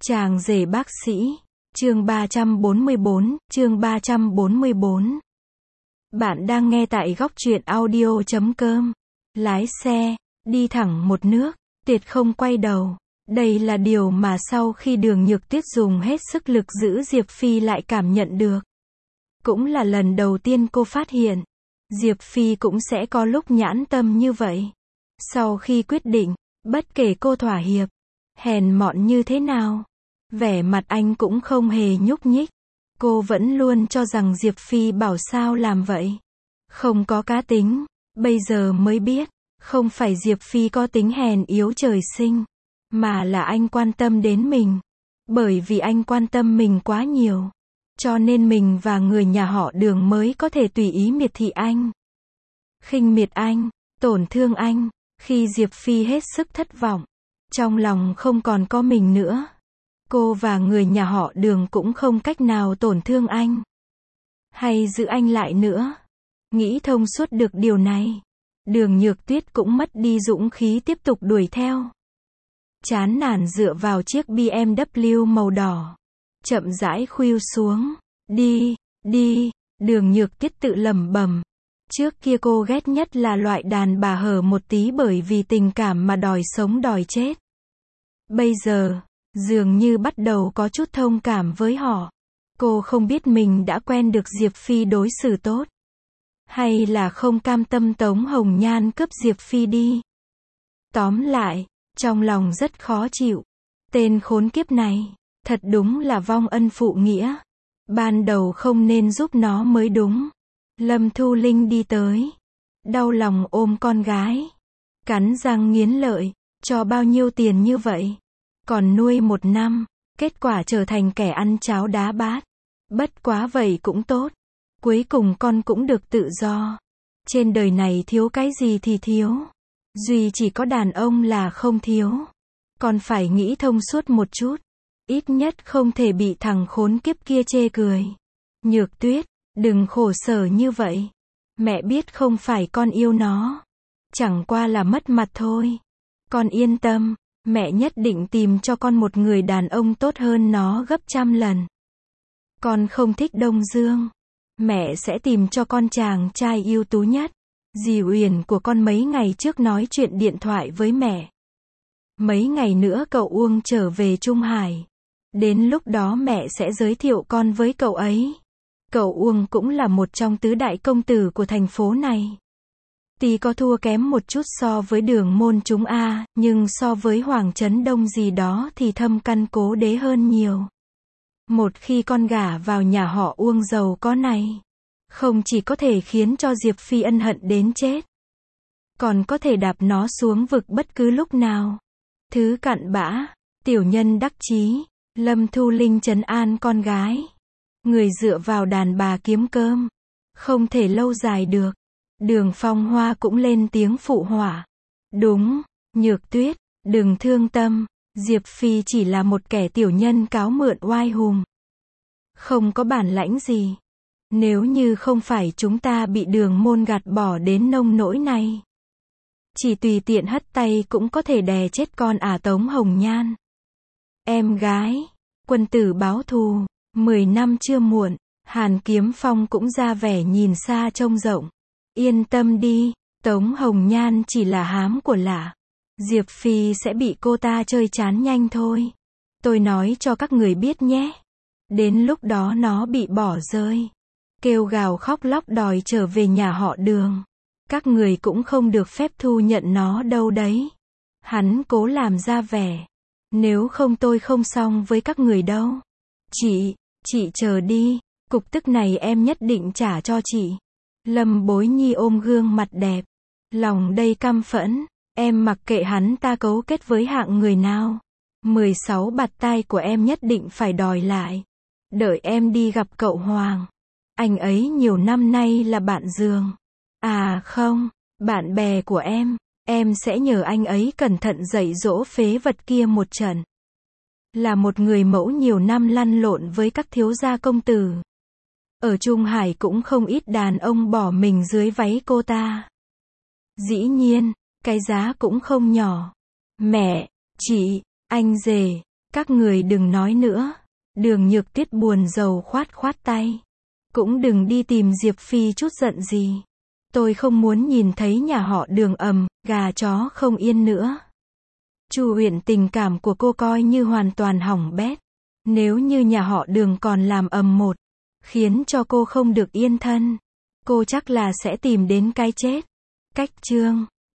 Chàng rể bác sĩ, chương 344, chương 344. Bạn đang nghe tại góc truyện audio.com. Lái xe, đi thẳng một nước, tuyệt không quay đầu. Đây là điều mà sau khi Đường Nhược Tuyết dùng hết sức lực giữ Diệp Phi lại cảm nhận được. Cũng là lần đầu tiên cô phát hiện, Diệp Phi cũng sẽ có lúc nhãn tâm như vậy. Sau khi quyết định, bất kể cô thỏa hiệp, hèn mọn như thế nào, vẻ mặt anh cũng không hề nhúc nhích. Cô vẫn luôn cho rằng Diệp Phi bảo sao làm vậy. Không có cá tính, bây giờ mới biết, không phải Diệp Phi có tính hèn yếu trời sinh, mà là anh quan tâm đến mình. Bởi vì anh quan tâm mình quá nhiều, cho nên mình và người nhà họ Đường mới có thể tùy ý miệt thị anh, khinh miệt anh, tổn thương anh. Khi Diệp Phi hết sức thất vọng, trong lòng không còn có mình nữa, cô và người nhà họ Đường cũng không cách nào tổn thương anh, hay giữ anh lại nữa. Nghĩ thông suốt được điều này, Đường Nhược Tuyết cũng mất đi dũng khí tiếp tục đuổi theo. Chán nản dựa vào chiếc BMW màu đỏ, chậm rãi khuỵu xuống. Đi, đi, Đường Nhược Tuyết tự lẩm bẩm. Trước kia cô ghét nhất là loại đàn bà hở một tí bởi vì tình cảm mà đòi sống đòi chết. Bây giờ, dường như bắt đầu có chút thông cảm với họ. Cô không biết mình đã quen được Diệp Phi đối xử tốt, hay là không cam tâm Tống Hồng Nhan cướp Diệp Phi đi. Tóm lại, trong lòng rất khó chịu. Tên khốn kiếp này, thật đúng là vong ân phụ nghĩa. Ban đầu không nên giúp nó mới đúng. Lâm Thu Linh đi tới, đau lòng ôm con gái, cắn răng nghiến lợi, cho bao nhiêu tiền như vậy? Còn nuôi 1 năm, kết quả trở thành kẻ ăn cháo đá bát. Bất quá vậy cũng tốt, cuối cùng con cũng được tự do. Trên đời này thiếu cái gì thì thiếu, duy chỉ có đàn ông là không thiếu. Con phải nghĩ thông suốt một chút, ít nhất không thể bị thằng khốn kiếp kia chê cười. Nhược Tuyết, đừng khổ sở như vậy. Mẹ biết không phải con yêu nó, chẳng qua là mất mặt thôi. Con yên tâm, mẹ nhất định tìm cho con một người đàn ông tốt hơn nó gấp trăm lần. Con không thích Đông Dương, mẹ sẽ tìm cho con chàng trai ưu tú nhất. Dì Uyển của con mấy ngày trước nói chuyện điện thoại với mẹ. Mấy ngày nữa cậu Uông trở về Trung Hải, đến lúc đó mẹ sẽ giới thiệu con với cậu ấy. Cậu Uông cũng là một trong tứ đại công tử của thành phố này. Tuy có thua kém một chút so với Đường môn chúng A, nhưng so với Hoàng Trấn Đông gì đó thì thâm căn cố đế hơn nhiều. Một khi con gả vào nhà họ Uông giàu có này, không chỉ có thể khiến cho Diệp Phi ân hận đến chết, còn có thể đạp nó xuống vực bất cứ lúc nào. Thứ cặn bã, tiểu nhân đắc chí. Lâm Thu Linh trấn an con gái. Người dựa vào đàn bà kiếm cơm, không thể lâu dài được. Đường Phong Hoa cũng lên tiếng phụ họa. Đúng, Nhược Tuyết, đừng thương tâm. Diệp Phi chỉ là một kẻ tiểu nhân cáo mượn oai hùng, không có bản lãnh gì. Nếu như không phải chúng ta bị Đường môn gạt bỏ đến nông nỗi này, chỉ tùy tiện hất tay cũng có thể đè chết con Tống Hồng Nhan. Em gái, quân tử báo thù, 10 năm chưa muộn. Hàn Kiếm Phong cũng ra vẻ nhìn xa trông rộng. Yên tâm đi, Tống Hồng Nhan chỉ là hám của lạ. Diệp Phi sẽ bị cô ta chơi chán nhanh thôi. Tôi nói cho các người biết nhé. Đến lúc đó nó bị bỏ rơi, kêu gào khóc lóc đòi trở về nhà họ Đường, các người cũng không được phép thu nhận nó đâu đấy. Hắn cố làm ra vẻ. Nếu không tôi không xong với các người đâu. Chị chờ đi, cục tức này em nhất định trả cho chị. Lâm Bối Nhi ôm gương mặt đẹp, lòng đầy căm phẫn. Em mặc kệ hắn ta cấu kết với hạng người nào, 16 bạt tai của em nhất định phải đòi lại. Đợi em đi gặp cậu Hoàng, anh ấy nhiều năm nay là bạn giường. À không, bạn bè của em sẽ nhờ anh ấy cẩn thận dạy dỗ phế vật kia một trận. Là một người mẫu nhiều năm lăn lộn với các thiếu gia công tử, ở Trung Hải cũng không ít đàn ông bỏ mình dưới váy cô ta. Dĩ nhiên, cái giá cũng không nhỏ. Mẹ, chị, anh rể, Các người đừng nói nữa. Đường Nhược Tuyết buồn rầu khoát khoát tay. Cũng đừng đi tìm Diệp Phi chút giận gì. Tôi không muốn nhìn thấy nhà họ Đường gà chó không yên nữa. Chu Uyển tình cảm của cô coi như hoàn toàn hỏng bét. Nếu như nhà họ Đường còn làm một, khiến cho cô không được yên thân, cô chắc là sẽ tìm đến cái chết. Cách chương